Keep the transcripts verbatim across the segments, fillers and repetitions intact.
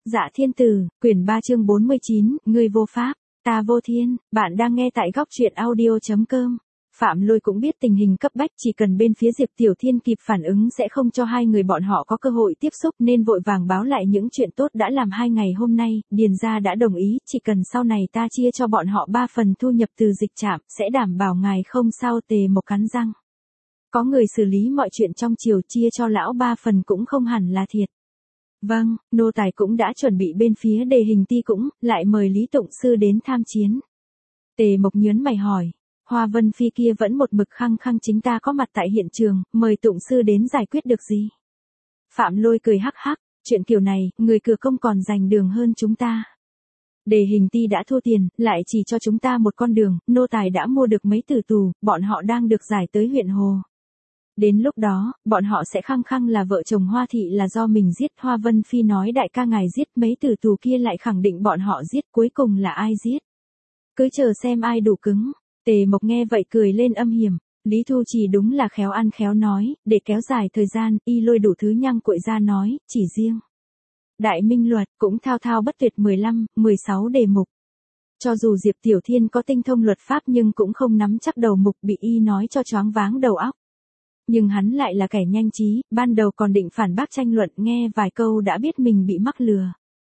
Dạ Thiên Tử, quyển ba chương bốn mươi chín, ngươi vô pháp, ta vô thiên, bạn đang nghe tại góc truyện audio.com. Phạm Lôi cũng biết tình hình cấp bách, chỉ cần bên phía Diệp Tiểu Thiên kịp phản ứng sẽ không cho hai người bọn họ có cơ hội tiếp xúc, nên vội vàng báo lại những chuyện tốt đã làm hai ngày hôm nay. Điền gia đã đồng ý, chỉ cần sau này ta chia cho bọn họ ba phần thu nhập từ dịch trạm, sẽ đảm bảo ngài không sao. Tề Mộc cắn răng. Có người xử lý mọi chuyện trong triều, chia cho lão ba phần cũng không hẳn là thiệt. Vâng, nô tài cũng đã chuẩn bị, bên phía Đề Hình Ti cũng lại mời Lý Tụng Sư đến tham chiến. Tề Mộc nhớn mày hỏi, Hoa Vân Phi kia vẫn một mực khăng khăng chính ta có mặt tại hiện trường, mời Tụng Sư đến giải quyết được gì? Phạm Lôi cười hắc hắc, chuyện kiểu này, người cửa công còn giành đường hơn chúng ta. Đề Hình Ti đã thua tiền, lại chỉ cho chúng ta một con đường, nô tài đã mua được mấy tử tù, bọn họ đang được giải tới huyện Hồ. Đến lúc đó, bọn họ sẽ khăng khăng là vợ chồng Hoa Thị là do mình giết. Hoa Vân Phi nói đại ca ngài giết, mấy tử tù kia lại khẳng định bọn họ giết, cuối cùng là ai giết? Cứ chờ xem ai đủ cứng. Tề Mộc nghe vậy cười lên âm hiểm, Lý Thu Trì đúng là khéo ăn khéo nói, để kéo dài thời gian, y lôi đủ thứ nhăng cuội ra nói, chỉ riêng Đại Minh Luật cũng thao thao bất tuyệt mười lăm, mười sáu đề mục. Cho dù Diệp Tiểu Thiên có tinh thông luật pháp nhưng cũng không nắm chắc đầu mục, bị y nói cho choáng váng đầu óc. Nhưng hắn lại là kẻ nhanh trí, ban đầu còn định phản bác tranh luận, nghe vài câu đã biết mình bị mắc lừa.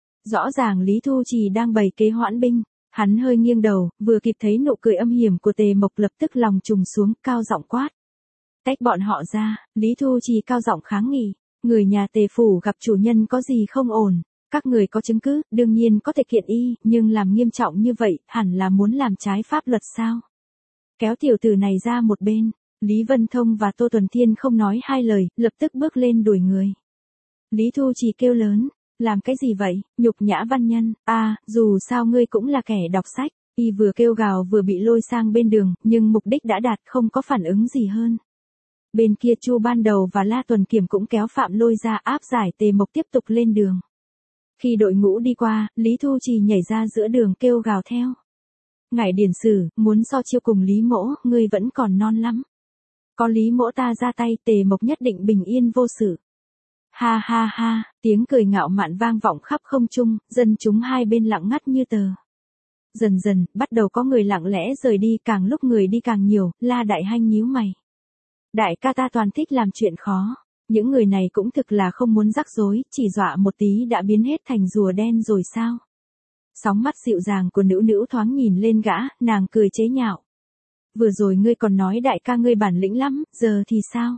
Rõ ràng Lý Thu Trì đang bày kế hoãn binh, hắn hơi nghiêng đầu, vừa kịp thấy nụ cười âm hiểm của Tề Mộc, lập tức lòng trùng xuống, cao giọng quát. Tách bọn họ ra. Lý Thu Trì cao giọng kháng nghị, người nhà Tề phủ gặp chủ nhân có gì không ổn, các người có chứng cứ, đương nhiên có thể kiện y, nhưng làm nghiêm trọng như vậy, hẳn là muốn làm trái pháp luật sao? Kéo tiểu tử này ra một bên. Lý Vân Thông và Tô Tuần Thiên không nói hai lời, lập tức bước lên đuổi người. Lý Thu Trì kêu lớn, làm cái gì vậy, nhục nhã văn nhân, a à, dù sao ngươi cũng là kẻ đọc sách. Y vừa kêu gào vừa bị lôi sang bên đường, nhưng mục đích đã đạt, không có phản ứng gì hơn. Bên kia Chu Ban Đầu và La Tuần Kiểm cũng kéo Phạm Lôi ra áp giải. Tề Mộc tiếp tục lên đường. Khi đội ngũ đi qua, Lý Thu Trì nhảy ra giữa đường kêu gào theo. Ngải Điển Sử, muốn so chiêu cùng Lý Mỗ, ngươi vẫn còn non lắm. Có Lý Mỗ ta ra tay, Tề Mộc nhất định bình yên vô sự. Ha ha ha, tiếng cười ngạo mạn vang vọng khắp không trung, dân chúng hai bên lặng ngắt như tờ. Dần dần, bắt đầu có người lặng lẽ rời đi, càng lúc người đi càng nhiều. La Đại Hanh nhíu mày. Đại ca ta toàn thích làm chuyện khó. Những người này cũng thực là không muốn rắc rối, chỉ dọa một tí đã biến hết thành rùa đen rồi sao? Sóng mắt dịu dàng của nữ nữ thoáng nhìn lên gã, nàng cười chế nhạo. Vừa rồi ngươi còn nói đại ca ngươi bản lĩnh lắm, giờ thì sao?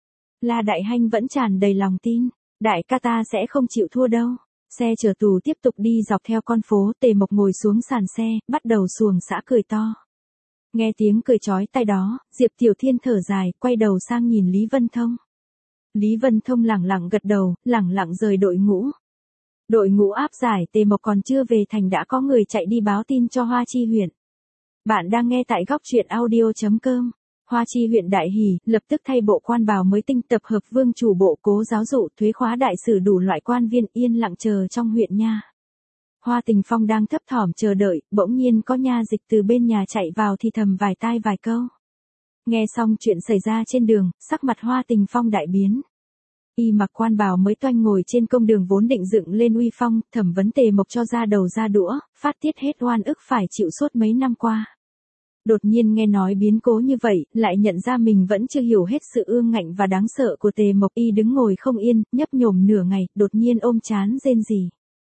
La Đại Hanh vẫn tràn đầy lòng tin, đại ca ta sẽ không chịu thua đâu. Xe chở tù tiếp tục đi dọc theo con phố. Tề Mộc ngồi xuống sàn xe, bắt đầu xuồng xã cười to. Nghe tiếng cười chói tai đó, Diệp Tiểu Thiên thở dài, quay đầu sang nhìn Lý Vân Thông. Lý Vân Thông lẳng lặng gật đầu, lẳng lặng rời đội ngũ. Đội ngũ áp giải Tề Mộc còn chưa về thành đã có người chạy đi báo tin cho Hoa Chi huyện. Bạn đang nghe tại góc truyện audio.com. Hoa Chi huyện đại hỉ, lập tức thay bộ quan bào mới tinh, tập hợp vương chủ bộ, cố giáo dụ, thuế khóa đại sử đủ loại quan viên yên lặng chờ trong huyện nha. Hoa Tình Phong đang thấp thỏm chờ đợi, bỗng nhiên có nha dịch từ bên nhà chạy vào thì thầm vài tai vài câu. Nghe xong chuyện xảy ra trên đường, sắc mặt Hoa Tình Phong đại biến. Y mặc quan bào mới toanh ngồi trên công đường vốn định dựng lên uy phong, thẩm vấn Tề Mộc cho ra đầu ra đũa, phát tiết hết oan ức phải chịu suốt mấy năm qua. Đột nhiên nghe nói biến cố như vậy, lại nhận ra mình vẫn chưa hiểu hết sự ương ngạnh và đáng sợ của Tề Mộc. Y đứng ngồi không yên, nhấp nhổm nửa ngày, đột nhiên ôm trán rên rỉ.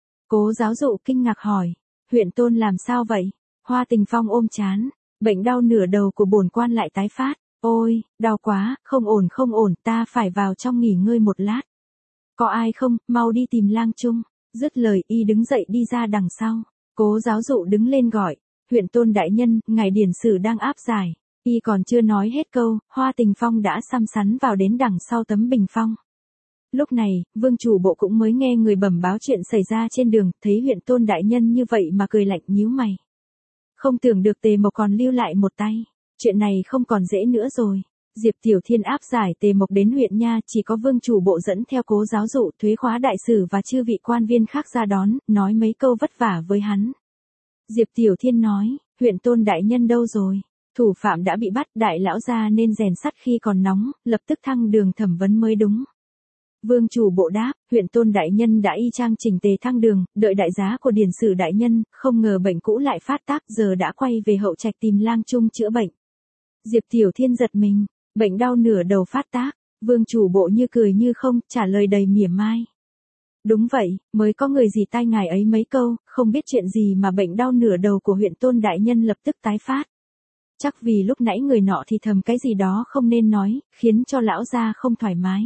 Cố giáo dụ kinh ngạc hỏi, huyện tôn làm sao vậy? Hoa Tình Phong ôm trán, bệnh đau nửa đầu của bổn quan lại tái phát. Ôi, đau quá, không ổn không ổn, ta phải vào trong nghỉ ngơi một lát. Có ai không, mau đi tìm Lang Trung. Dứt lời y đứng dậy đi ra đằng sau. Cố giáo dụ đứng lên gọi, huyện tôn đại nhân, ngài Điển Sử đang áp giải. Y còn chưa nói hết câu, Hoa Tình Phong đã xăm sắn vào đến đằng sau tấm bình phong. Lúc này, vương chủ bộ cũng mới nghe người bẩm báo chuyện xảy ra trên đường, thấy huyện tôn đại nhân như vậy mà cười lạnh nhíu mày. Không tưởng được Tề Mộc còn lưu lại một tay. Chuyện này không còn dễ nữa rồi. Diệp Tiểu Thiên áp giải Tề Mộc đến huyện nha, chỉ có vương chủ bộ dẫn theo cố giáo dụ, thuế khóa đại sử và chư vị quan viên khác ra đón, nói mấy câu vất vả với hắn. Diệp Tiểu Thiên nói, huyện tôn đại nhân đâu rồi? Thủ phạm đã bị bắt, đại lão gia nên rèn sắt khi còn nóng, lập tức thăng đường thẩm vấn mới đúng. Vương chủ bộ đáp, huyện tôn đại nhân đã y chang chỉnh tề thăng đường, đợi đại giá của điển sử đại nhân, không ngờ bệnh cũ lại phát tác, giờ đã quay về hậu trạch tìm lang trung chữa bệnh. Diệp Tiểu Thiên giật mình, bệnh đau nửa đầu phát tác, vương chủ bộ như cười như không, trả lời đầy mỉa mai. Đúng vậy, mới có người gì tai ngài ấy mấy câu, không biết chuyện gì mà bệnh đau nửa đầu của huyện tôn đại nhân lập tức tái phát. Chắc vì lúc nãy người nọ thì thầm cái gì đó không nên nói, khiến cho lão gia không thoải mái.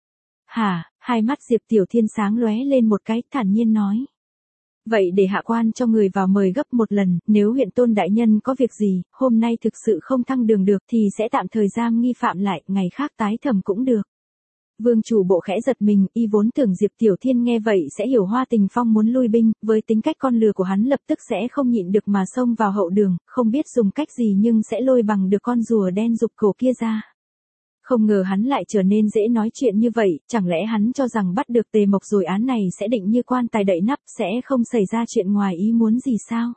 Hả, hai mắt Diệp Tiểu Thiên sáng lóe lên một cái, thản nhiên nói. Vậy để hạ quan cho người vào mời gấp một lần, nếu huyện tôn đại nhân có việc gì, hôm nay thực sự không thăng đường được thì sẽ tạm thời giam nghi phạm lại, ngày khác tái thẩm cũng được. Vương chủ bộ khẽ giật mình, y vốn tưởng Diệp Tiểu Thiên nghe vậy sẽ hiểu Hoa Tình Phong muốn lui binh, với tính cách con lừa của hắn lập tức sẽ không nhịn được mà xông vào hậu đường, không biết dùng cách gì nhưng sẽ lôi bằng được con rùa đen rụt cổ kia ra. Không ngờ hắn lại trở nên dễ nói chuyện như vậy, chẳng lẽ hắn cho rằng bắt được Tề Mộc rồi án này sẽ định như quan tài đậy nắp, sẽ không xảy ra chuyện ngoài ý muốn gì sao?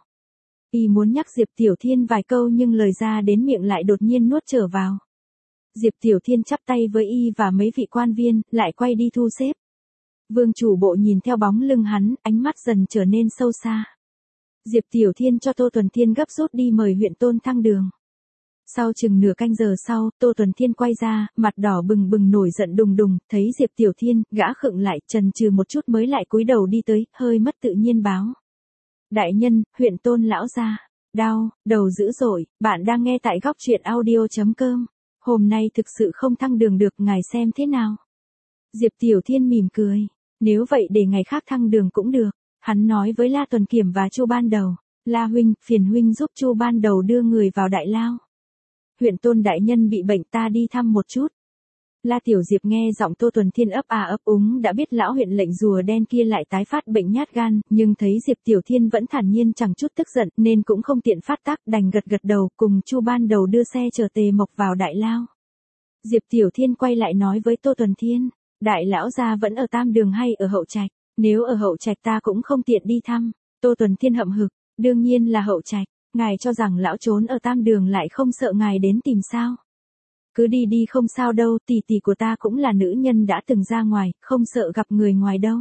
Y muốn nhắc Diệp Tiểu Thiên vài câu nhưng lời ra đến miệng lại đột nhiên nuốt trở vào. Diệp Tiểu Thiên chắp tay với y và mấy vị quan viên, lại quay đi thu xếp. Vương chủ bộ nhìn theo bóng lưng hắn, ánh mắt dần trở nên sâu xa. Diệp Tiểu Thiên cho Tô Tuần Thiên gấp rút đi mời huyện tôn thăng đường. Sau chừng nửa canh giờ sau, Tô Tuần Thiên quay ra, mặt đỏ bừng bừng nổi giận đùng đùng, thấy Diệp Tiểu Thiên, gã khựng lại, chần chừ một chút mới lại cúi đầu đi tới, hơi mất tự nhiên báo. Đại nhân, huyện tôn lão gia, đau, đầu dữ dội, bạn đang nghe tại góc truyện audio chấm com. Hôm nay thực sự không thăng đường được, ngài xem thế nào? Diệp Tiểu Thiên mỉm cười, nếu vậy để ngày khác thăng đường cũng được. Hắn nói với La Tuần Kiểm và Chu Ban Đầu, La huynh, phiền huynh giúp Chu Ban Đầu đưa người vào đại lao. Huyện tôn đại nhân bị bệnh, ta đi thăm một chút. La Tiểu Diệp nghe giọng Tô Tuần Thiên ấp à ấp úng đã biết lão huyện lệnh rùa đen kia lại tái phát bệnh nhát gan, nhưng thấy Diệp Tiểu Thiên vẫn thản nhiên chẳng chút tức giận nên cũng không tiện phát tác, đành gật gật đầu cùng Chu Ban Đầu đưa xe chở Tề Mộc vào đại lao. Diệp Tiểu Thiên quay lại nói với Tô Tuần Thiên, đại lão gia vẫn ở tam đường hay ở hậu trạch? Nếu ở hậu trạch ta cũng không tiện đi thăm. Tô Tuần Thiên hậm hực, đương nhiên là hậu trạch, ngài cho rằng lão trốn ở tam đường lại không sợ ngài đến tìm sao? Cứ đi đi không sao đâu, tỷ tỷ của ta cũng là nữ nhân đã từng ra ngoài, không sợ gặp người ngoài đâu.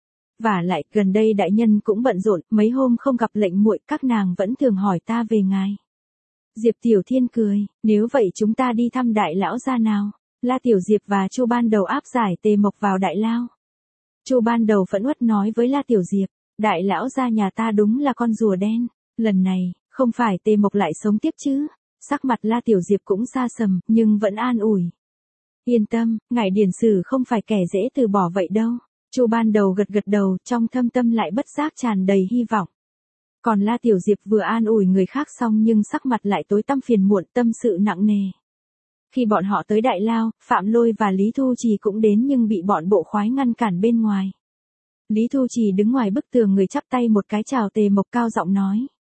Vả lại, gần đây đại nhân cũng bận rộn, mấy hôm không gặp lệnh muội, các nàng vẫn thường hỏi ta về ngài. Diệp Tiểu Thiên cười, nếu vậy chúng ta đi thăm đại lão gia nào. La Tiểu Diệp và Chu Ban Đầu áp giải Tề Mộc vào đại lao. Chu Ban Đầu phẫn uất nói với La Tiểu Diệp, đại lão gia nhà ta đúng là con rùa đen, lần này, không phải Tề Mộc lại sống tiếp chứ? Sắc mặt La Tiểu Diệp cũng xa sầm, nhưng vẫn an ủi. Yên tâm, ngài điển sử không phải kẻ dễ từ bỏ vậy đâu. Chu Ban Đầu gật gật đầu, trong thâm tâm lại bất giác tràn đầy hy vọng. Còn La Tiểu Diệp vừa an ủi người khác xong nhưng sắc mặt lại tối tăm phiền muộn, tâm sự nặng nề. Khi bọn họ tới đại lao, Phạm Lôi và Lý Thu Trì cũng đến nhưng bị bọn bộ khoái ngăn cản bên ngoài. Lý Thu Trì đứng ngoài bức tường người chắp tay một cái chào Tề Mộc cao giọng nói.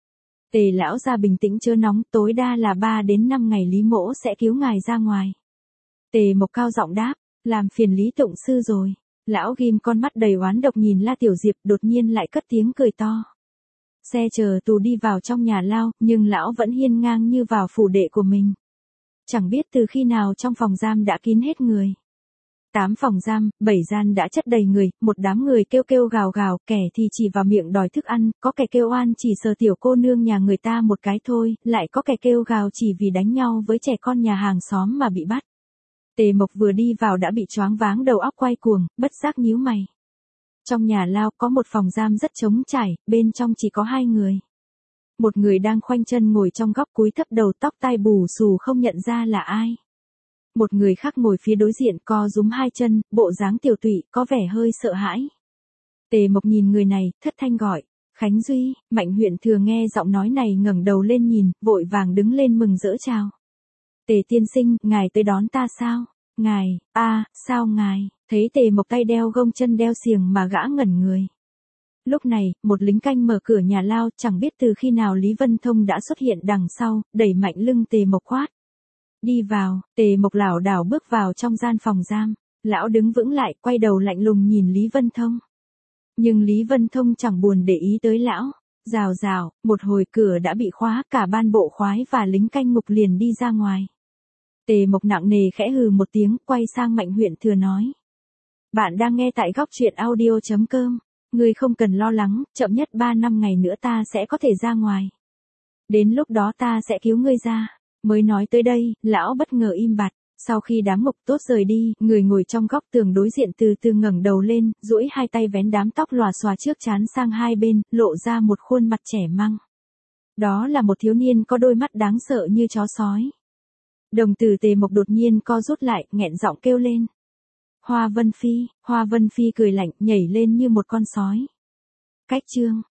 Tề lão gia bình tĩnh chớ nóng, tối đa là ba đến năm ngày Lý mỗ sẽ cứu ngài ra ngoài. Tề Mộc cao giọng đáp, làm phiền Lý Tụng sư rồi. Lão ghim con mắt đầy oán độc nhìn La Tiểu Diệp, đột nhiên lại cất tiếng cười to. Xe chờ tù đi vào trong nhà lao, nhưng lão vẫn hiên ngang như vào phủ đệ của mình. Chẳng biết từ khi nào trong phòng giam đã kín hết người. Tám phòng giam, bảy gian đã chất đầy người, một đám người kêu kêu gào gào, kẻ thì chỉ vào miệng đòi thức ăn, có kẻ kêu oan chỉ sờ tiểu cô nương nhà người ta một cái thôi, lại có kẻ kêu gào chỉ vì đánh nhau với trẻ con nhà hàng xóm mà bị bắt. Tề Mộc vừa đi vào đã bị choáng váng đầu óc quay cuồng, bất giác nhíu mày. Trong nhà lao có một phòng giam rất trống trải, bên trong chỉ có hai người. Một người đang khoanh chân ngồi trong góc cúi thấp đầu, tóc tai bù xù không nhận ra là ai. Một người khác ngồi phía đối diện co rúm hai chân, bộ dáng tiểu tụy, có vẻ hơi sợ hãi. Tề Mộc nhìn người này, thất thanh gọi, Khánh Duy. Mạnh Huyện Thừa nghe giọng nói này ngẩng đầu lên nhìn, vội vàng đứng lên mừng rỡ chào. Tề tiên sinh, ngài tới đón ta sao? Ngài, a, à, sao ngài? Thấy Tề Mộc tay đeo gông chân đeo xiềng mà gã ngẩn người. Lúc này, một lính canh mở cửa nhà lao, chẳng biết từ khi nào Lý Vân Thông đã xuất hiện đằng sau, đẩy mạnh lưng Tề Mộc quát. Đi vào, Tề Mộc lảo đảo bước vào trong gian phòng giam. Lão đứng vững lại, quay đầu lạnh lùng nhìn Lý Vân Thông. Nhưng Lý Vân Thông chẳng buồn để ý tới lão. Rào rào, một hồi cửa đã bị khóa, cả ban bộ khoái và lính canh ngục liền đi ra ngoài. Tề Mộc nặng nề khẽ hừ một tiếng, quay sang Mạnh Huyện Thừa nói. Bạn đang nghe tại góc truyện audio chấm com. Ngươi không cần lo lắng, chậm nhất ba năm ngày nữa ta sẽ có thể ra ngoài. Đến lúc đó ta sẽ cứu ngươi ra. Mới nói tới đây, lão bất ngờ im bặt. Sau khi đám Mộc Tốt rời đi, người ngồi trong góc tường đối diện từ từ ngẩng đầu lên, duỗi hai tay vén đám tóc lòa xòa trước trán sang hai bên, lộ ra một khuôn mặt trẻ măng. Đó là một thiếu niên có đôi mắt đáng sợ như chó sói. Đồng tử Tề Mộc đột nhiên co rút lại, nghẹn giọng kêu lên. Hoa Vân Phi, Hoa Vân Phi cười lạnh, nhảy lên như một con sói. Cách chương